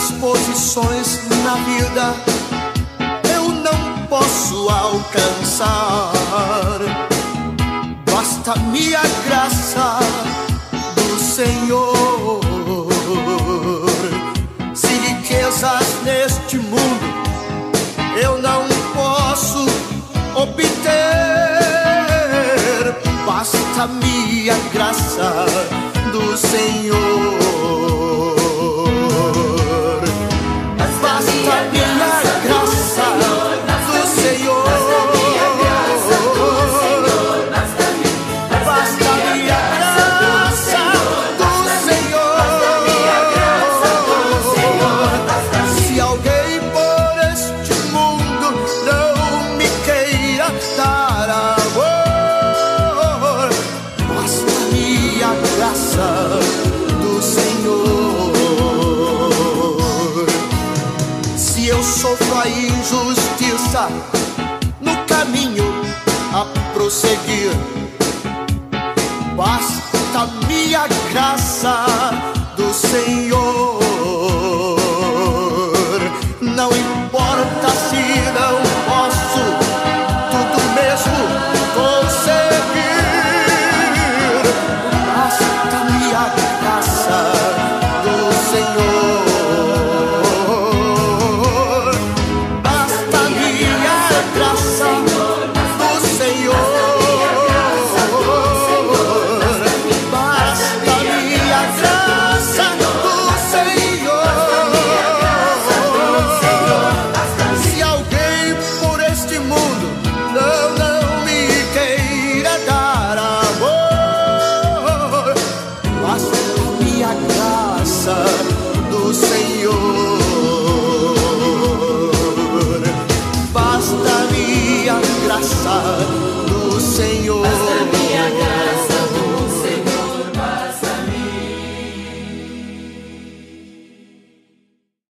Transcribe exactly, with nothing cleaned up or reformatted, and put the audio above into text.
posições na vida eu não posso alcançar. Basta minha graça do Senhor. Se riquezas neste mundo eu não posso obter, basta minha graça do Senhor. Se eu sofro a injustiça no caminho a prosseguir, basta minha graça do Senhor. Não importa se não posso tudo mesmo conseguir, basta minha graça do Senhor. Do Senhor, basta minha graça.